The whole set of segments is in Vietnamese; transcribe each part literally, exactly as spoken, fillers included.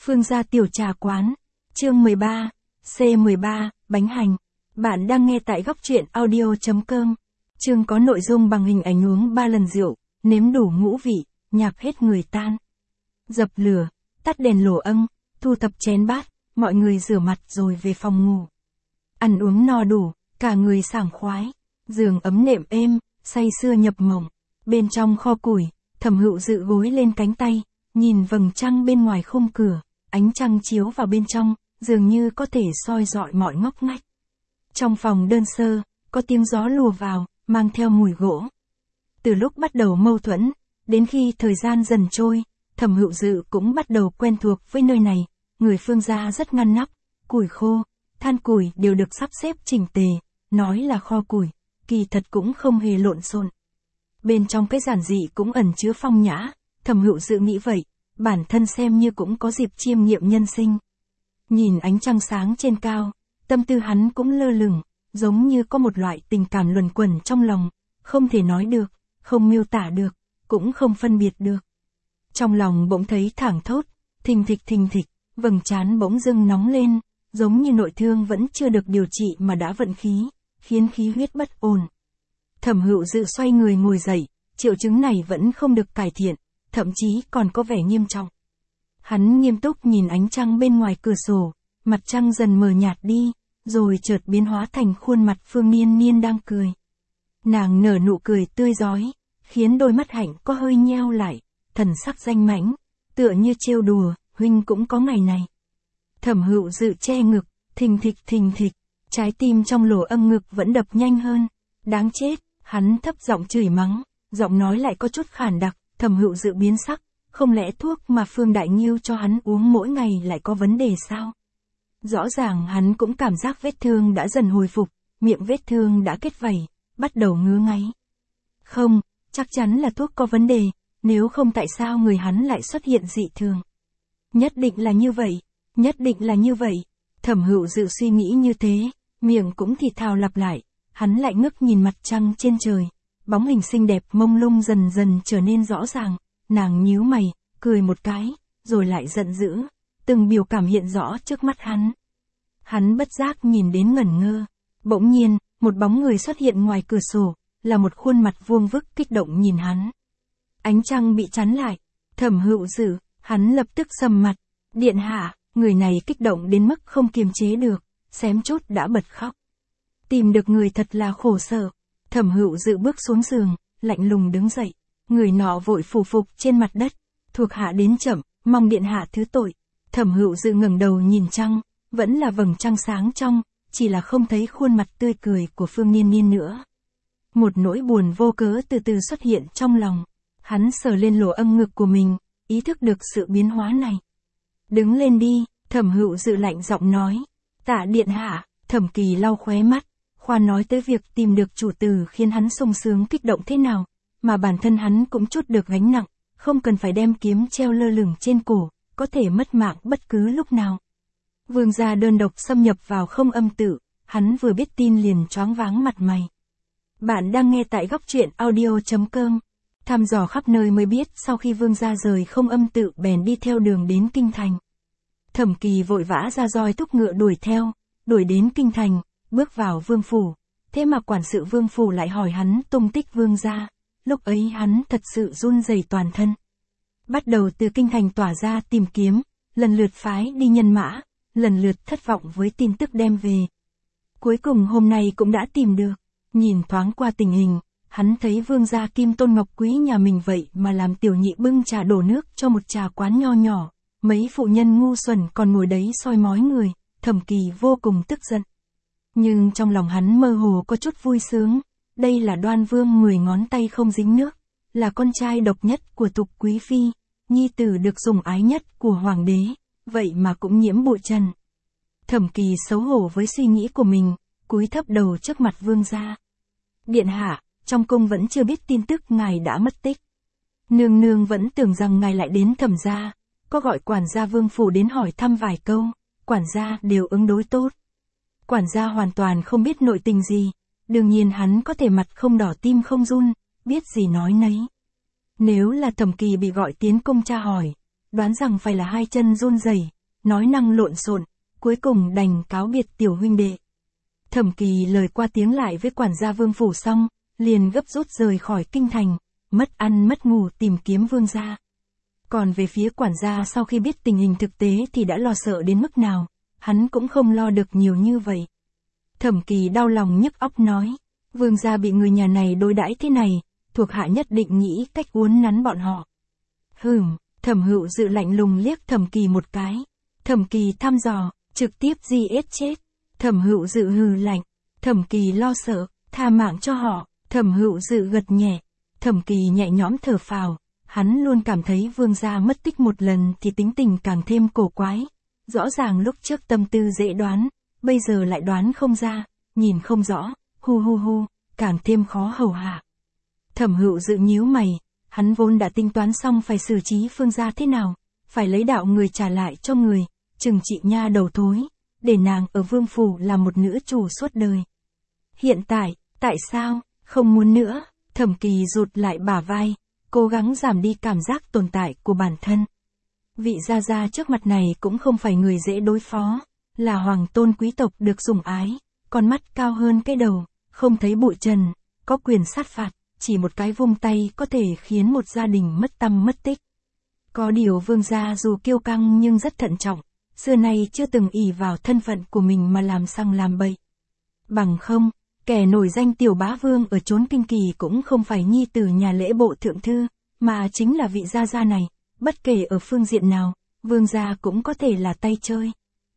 Phương gia tiểu trà quán. Chương mười ba, C mười ba, bánh hành. Bạn đang nghe tại góc truyện audio chấm com. Chương có nội dung bằng hình ảnh uống ba lần rượu, nếm đủ ngũ vị, nhạc hết người tan. Dập lửa, tắt đèn lổ âng, thu thập chén bát, mọi người rửa mặt rồi về phòng ngủ. Ăn uống no đủ, cả người sảng khoái, giường ấm nệm êm, say sưa nhập mộng. Bên trong kho củi, Thẩm Hựu Dự gối lên cánh tay, nhìn vầng trăng bên ngoài khung cửa, ánh trăng chiếu vào bên trong, dường như có thể soi rọi mọi ngóc ngách. Trong phòng đơn sơ, có tiếng gió lùa vào, mang theo mùi gỗ. Từ lúc bắt đầu mâu thuẫn, đến khi thời gian dần trôi, Thẩm Hựu Dự cũng bắt đầu quen thuộc với nơi này. Người Phương gia rất ngăn nắp, củi khô, than củi đều được sắp xếp chỉnh tề, nói là kho củi, kỳ thật cũng không hề lộn xộn. Bên trong cái giản dị cũng ẩn chứa phong nhã, Thẩm Hựu Dự nghĩ vậy, bản thân xem như cũng có dịp chiêm nghiệm nhân sinh. Nhìn ánh trăng sáng trên cao, tâm tư hắn cũng lơ lửng, giống như có một loại tình cảm luẩn quẩn trong lòng, không thể nói được, không miêu tả được, cũng không phân biệt được. Trong lòng bỗng thấy thảng thốt, thình thịch thình thịch, vầng trán bỗng dưng nóng lên, giống như nội thương vẫn chưa được điều trị mà đã vận khí, khiến khí huyết bất ổn. Thẩm Hựu Dự xoay người ngồi dậy, triệu chứng này vẫn không được cải thiện, thậm chí còn có vẻ nghiêm trọng. Hắn nghiêm túc nhìn ánh trăng bên ngoài cửa sổ, mặt trăng dần mờ nhạt đi, rồi chợt biến hóa thành khuôn mặt Phương Niên Niên đang cười. Nàng nở nụ cười tươi rói, khiến đôi mắt hạnh có hơi nheo lại, thần sắc danh mãnh, tựa như trêu đùa, huynh cũng có ngày này. Thẩm Hựu Dự che ngực, thình thịch thình thịch, trái tim trong lỗ âm ngực vẫn đập nhanh hơn. Đáng chết, hắn thấp giọng chửi mắng, giọng nói lại có chút khản đặc. Thẩm Hựu Dự biến sắc, không lẽ thuốc mà Phương Đại Nghiêu cho hắn uống mỗi ngày lại có vấn đề sao? Rõ ràng hắn cũng cảm giác vết thương đã dần hồi phục, miệng vết thương đã kết vảy, bắt đầu ngứa ngáy. Không, chắc chắn là thuốc có vấn đề, nếu không tại sao người hắn lại xuất hiện dị thường? Nhất định là như vậy, nhất định là như vậy. Thẩm Hựu Dự suy nghĩ như thế, miệng cũng thì thào lặp lại, hắn lại ngước nhìn mặt trăng trên trời. Bóng hình xinh đẹp mông lung dần dần trở nên rõ ràng, nàng nhíu mày, cười một cái, rồi lại giận dữ, từng biểu cảm hiện rõ trước mắt hắn. Hắn bất giác nhìn đến ngẩn ngơ, bỗng nhiên, một bóng người xuất hiện ngoài cửa sổ, là một khuôn mặt vuông vức kích động nhìn hắn. Ánh trăng bị chắn lại, Thẩm Hựu Dự, hắn lập tức sầm mặt, điện hạ, người này kích động đến mức không kiềm chế được, xém chút đã bật khóc. Tìm được người thật là khổ sở. Thẩm Hựu Dự bước xuống giường, lạnh lùng đứng dậy, người nọ vội phủ phục trên mặt đất, thuộc hạ đến chậm, mong điện hạ thứ tội. Thẩm Hựu Dự ngẩng đầu nhìn trăng, vẫn là vầng trăng sáng trong, chỉ là không thấy khuôn mặt tươi cười của Phương Niên Niên nữa. Một nỗi buồn vô cớ từ từ xuất hiện trong lòng, hắn sờ lên lỗ âm ngực của mình, ý thức được sự biến hóa này. Đứng lên đi, Thẩm Hựu Dự lạnh giọng nói. Tạ điện hạ. Thẩm Kỳ lau khóe mắt. Khoan nói tới việc tìm được chủ tử khiến hắn sung sướng kích động thế nào, mà bản thân hắn cũng chút được gánh nặng, không cần phải đem kiếm treo lơ lửng trên cổ, có thể mất mạng bất cứ lúc nào. Vương gia đơn độc xâm nhập vào Không Âm Tự, hắn vừa biết tin liền choáng váng mặt mày. Bạn đang nghe tại góc truyện audio chấm com. Thăm dò khắp nơi mới biết sau khi vương gia rời Không Âm Tự bèn đi theo đường đến Kinh Thành. Thẩm Kỳ vội vã ra roi thúc ngựa đuổi theo, đuổi đến Kinh Thành. Bước vào vương phủ, thế mà quản sự vương phủ lại hỏi hắn tung tích vương gia, lúc ấy hắn thật sự run rẩy toàn thân. Bắt đầu từ Kinh Thành tỏa ra tìm kiếm, lần lượt phái đi nhân mã, lần lượt thất vọng với tin tức đem về. Cuối cùng hôm nay cũng đã tìm được, nhìn thoáng qua tình hình, hắn thấy vương gia Kim Tôn Ngọc Quý nhà mình vậy mà làm tiểu nhị bưng trà đổ nước cho một trà quán nho nhỏ, mấy phụ nhân ngu xuẩn còn ngồi đấy soi mói người, Thẩm Kỳ vô cùng tức giận. Nhưng trong lòng hắn mơ hồ có chút vui sướng, đây là Đoan Vương mười ngón tay không dính nước, là con trai độc nhất của Tục Quý Phi, nhi tử được sủng ái nhất của Hoàng đế, vậy mà cũng nhiễm bụi trần. Thẩm Kỳ xấu hổ với suy nghĩ của mình, cúi thấp đầu trước mặt vương gia. Điện hạ, trong cung vẫn chưa biết tin tức ngài đã mất tích. Nương nương vẫn tưởng rằng ngài lại đến Thẩm gia, có gọi quản gia vương phủ đến hỏi thăm vài câu, quản gia đều ứng đối tốt. Quản gia hoàn toàn không biết nội tình gì, đương nhiên hắn có thể mặt không đỏ tim không run, biết gì nói nấy. Nếu là Thẩm Kỳ bị gọi tiến cung tra hỏi, đoán rằng phải là hai chân run rẩy, nói năng lộn xộn, cuối cùng đành cáo biệt tiểu huynh đệ. Thẩm Kỳ lời qua tiếng lại với quản gia Vương phủ xong, liền gấp rút rời khỏi kinh thành, mất ăn mất ngủ tìm kiếm Vương gia. Còn về phía quản gia sau khi biết tình hình thực tế thì đã lo sợ đến mức nào, hắn cũng không lo được nhiều như vậy. Thẩm Kỳ đau lòng nhức óc nói, Vương gia bị người nhà này đối đãi thế này, thuộc hạ nhất định nghĩ cách uốn nắn bọn họ. Hừm, Thẩm Hữu Dự lạnh lùng liếc Thẩm Kỳ một cái. Thẩm Kỳ thăm dò, trực tiếp giết chết. Thẩm Hữu Dự hừ lạnh. Thẩm Kỳ lo sợ, tha mạng cho họ. Thẩm Hữu Dự gật nhẹ. Thẩm Kỳ nhẹ nhõm thở phào. Hắn luôn cảm thấy Vương gia mất tích một lần thì tính tình càng thêm cổ quái. Rõ ràng lúc trước tâm tư dễ đoán, bây giờ lại đoán không ra, nhìn không rõ, hu hu hu, càng thêm khó hầu hạ. Thẩm Hữu Dự nhíu mày, hắn vốn đã tính toán xong phải xử trí Phương gia thế nào, phải lấy đạo người trả lại cho người, trừng trị nha đầu thối, để nàng ở Vương phủ làm một nữ chủ suốt đời. Hiện tại, tại sao, không muốn nữa? Thẩm Kỳ rụt lại bả vai, cố gắng giảm đi cảm giác tồn tại của bản thân. Vị gia gia trước mặt này cũng không phải người dễ đối phó, là hoàng tôn quý tộc được sủng ái, con mắt cao hơn cái đầu, không thấy bụi trần, có quyền sát phạt, chỉ một cái vung tay có thể khiến một gia đình mất tăm mất tích. Có điều Vương gia dù kiêu căng nhưng rất thận trọng, xưa nay chưa từng ỷ vào thân phận của mình mà làm sằng làm bậy. Bằng không, kẻ nổi danh tiểu bá vương ở chốn kinh kỳ cũng không phải nhi tử nhà lễ bộ thượng thư, mà chính là vị gia gia này, bất kể ở phương diện nào, Vương gia cũng có thể là tay chơi.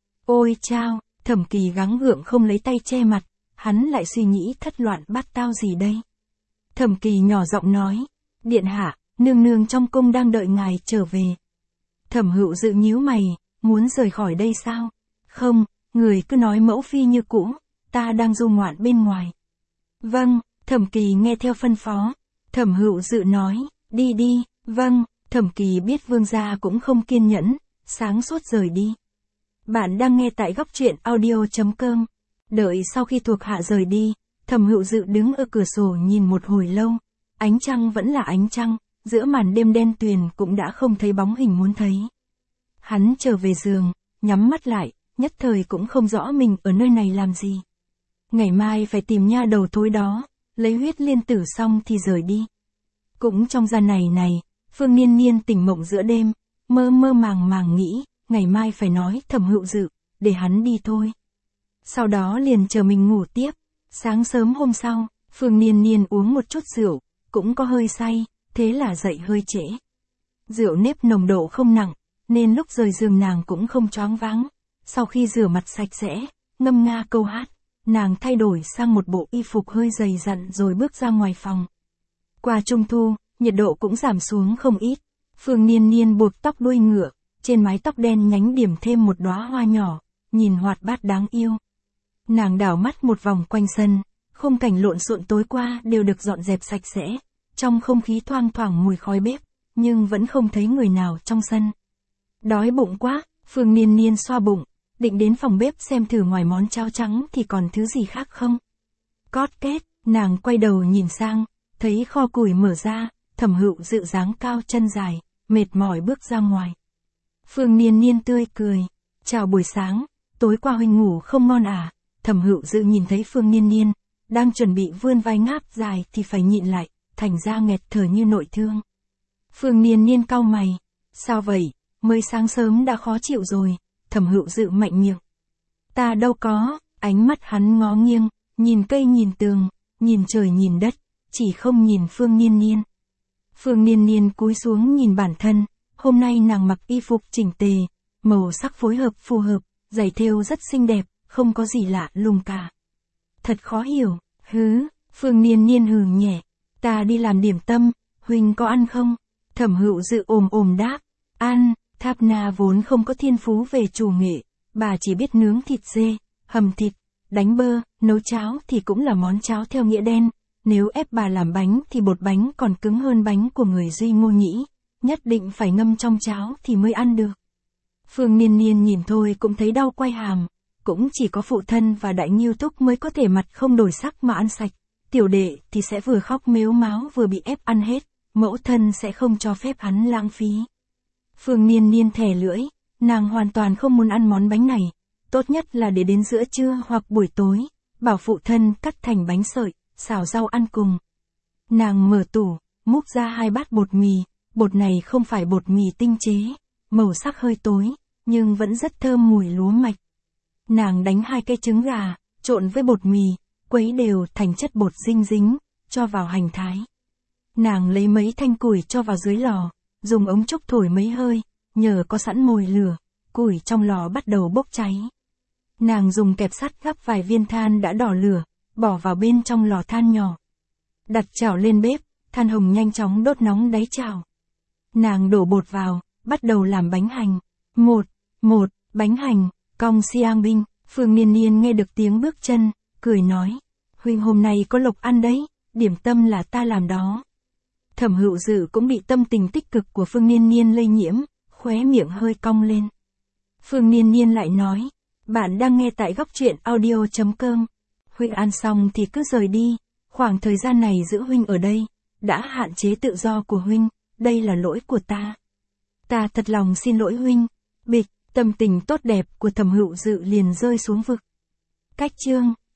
Ôi chao, Thẩm Kỳ gắng gượng không lấy tay che mặt, hắn lại suy nghĩ thất loạn bát tao gì đây. Thẩm Kỳ nhỏ giọng nói, điện hạ, nương nương trong cung đang đợi ngài trở về. Thẩm Hữu Dự nhíu mày, muốn rời khỏi đây sao? Không, người cứ nói mẫu phi như cũ, ta đang du ngoạn bên ngoài. Vâng, Thẩm Kỳ nghe theo phân phó. Thẩm Hữu Dự nói, đi đi, vâng, Thẩm Kỳ biết Vương gia cũng không kiên nhẫn, sáng suốt rời đi. Bạn đang nghe tại góc truyện audio chấm com. Đợi sau khi thuộc hạ rời đi, Thẩm Hữu Dự đứng ở cửa sổ nhìn một hồi lâu, ánh trăng vẫn là ánh trăng, giữa màn đêm đen tuyền cũng đã không thấy bóng hình muốn thấy. Hắn trở về giường, nhắm mắt lại, nhất thời cũng không rõ mình ở nơi này làm gì. Ngày mai phải tìm nha đầu thối đó, lấy huyết liên tử xong thì rời đi. Cũng trong gian này này, Phương Niên Niên tỉnh mộng giữa đêm, mơ mơ màng màng nghĩ, ngày mai phải nói Thẩm Hữu Dự, để hắn đi thôi. Sau đó liền chờ mình ngủ tiếp. Sáng sớm hôm sau, Phương Niên Niên uống một chút rượu, cũng có hơi say, thế là dậy hơi trễ. Rượu nếp nồng độ không nặng, nên lúc rời giường nàng cũng không choáng váng. Sau khi rửa mặt sạch sẽ, ngâm nga câu hát, nàng thay đổi sang một bộ y phục hơi dày dặn rồi bước ra ngoài phòng. Qua trung thu, nhiệt độ cũng giảm xuống không ít. Phương Niên Niên buộc tóc đuôi ngựa, trên mái tóc đen nhánh điểm thêm một đóa hoa nhỏ, nhìn hoạt bát đáng yêu. Nàng đảo mắt một vòng quanh sân, khung cảnh lộn xộn tối qua đều được dọn dẹp sạch sẽ, trong không khí thoang thoảng mùi khói bếp, nhưng vẫn không thấy người nào trong sân. Đói bụng quá, Phương Niên Niên xoa bụng, định đến phòng bếp xem thử ngoài món cháo trắng thì còn thứ gì khác không. Cót két, nàng quay đầu nhìn sang, thấy kho củi mở ra, Thẩm Hữu Dự dáng cao chân dài, mệt mỏi bước ra ngoài. Phương Niên Niên tươi cười, chào buổi sáng, tối qua huynh ngủ không ngon à? Thẩm Hữu Dự nhìn thấy Phương Niên Niên, đang chuẩn bị vươn vai ngáp dài thì phải nhịn lại, thành ra nghẹt thở như nội thương. Phương Niên Niên cau mày, sao vậy, mới sáng sớm đã khó chịu rồi. Thẩm Hữu Dự mạnh miệng. Ta đâu có, ánh mắt hắn ngó nghiêng, nhìn cây nhìn tường, nhìn trời nhìn đất, chỉ không nhìn Phương Niên Niên. Phương Niên Niên cúi xuống nhìn bản thân, hôm nay nàng mặc y phục chỉnh tề, màu sắc phối hợp phù hợp, giày thêu rất xinh đẹp, không có gì lạ lùng cả. Thật khó hiểu, hứ, Phương Niên Niên hừ nhẹ, ta đi làm điểm tâm, huynh có ăn không? Thẩm Hữu Dự ồm ồm đáp, ăn. Tháp Na vốn không có thiên phú về chủ nghệ, bà chỉ biết nướng thịt dê, hầm thịt, đánh bơ, nấu cháo thì cũng là món cháo theo nghĩa đen, nếu ép bà làm bánh thì bột bánh còn cứng hơn bánh của người Duy Ngô nhĩ, nhất định phải ngâm trong cháo thì mới ăn được. Phương Niên Niên nhìn thôi cũng thấy đau quay hàm, cũng chỉ có phụ thân và đại nghiêu thúc mới có thể mặt không đổi sắc mà ăn sạch, tiểu đệ thì sẽ vừa khóc mếu máo vừa bị ép ăn hết, mẫu thân sẽ không cho phép hắn lãng phí. Phương Niên Niên thè lưỡi, nàng hoàn toàn không muốn ăn món bánh này, tốt nhất là để đến giữa trưa hoặc buổi tối, bảo phụ thân cắt thành bánh sợi, xào rau ăn cùng. Nàng mở tủ, múc ra hai bát bột mì, bột này không phải bột mì tinh chế, màu sắc hơi tối, nhưng vẫn rất thơm mùi lúa mạch. Nàng đánh hai cây trứng gà, trộn với bột mì, quấy đều thành chất bột dinh dính, cho vào hành thái. Nàng lấy mấy thanh củi cho vào dưới lò, dùng ống trúc thổi mấy hơi, nhờ có sẵn mồi lửa, củi trong lò bắt đầu bốc cháy. Nàng dùng kẹp sắt gắp vài viên than đã đỏ lửa, bỏ vào bên trong lò than nhỏ. Đặt chảo lên bếp, than hồng nhanh chóng đốt nóng đáy chảo. Nàng đổ bột vào, bắt đầu làm bánh hành. Một, một, bánh hành, cong xiang binh. Phương Niên Niên nghe được tiếng bước chân, cười nói. Huynh hôm nay có lộc ăn đấy, điểm tâm là ta làm đó. Thẩm Hữu Dự cũng bị tâm tình tích cực của Phương Niên Niên lây nhiễm, khóe miệng hơi cong lên. Phương Niên Niên lại nói. Bạn đang nghe tại góc truyện audio chấm com. Huynh ăn xong thì cứ rời đi, khoảng thời gian này giữ huynh ở đây, đã hạn chế tự do của huynh, đây là lỗi của ta. Ta thật lòng xin lỗi huynh. Bịch, tâm tình tốt đẹp của Thẩm Hữu Dự liền rơi xuống vực. Cách chương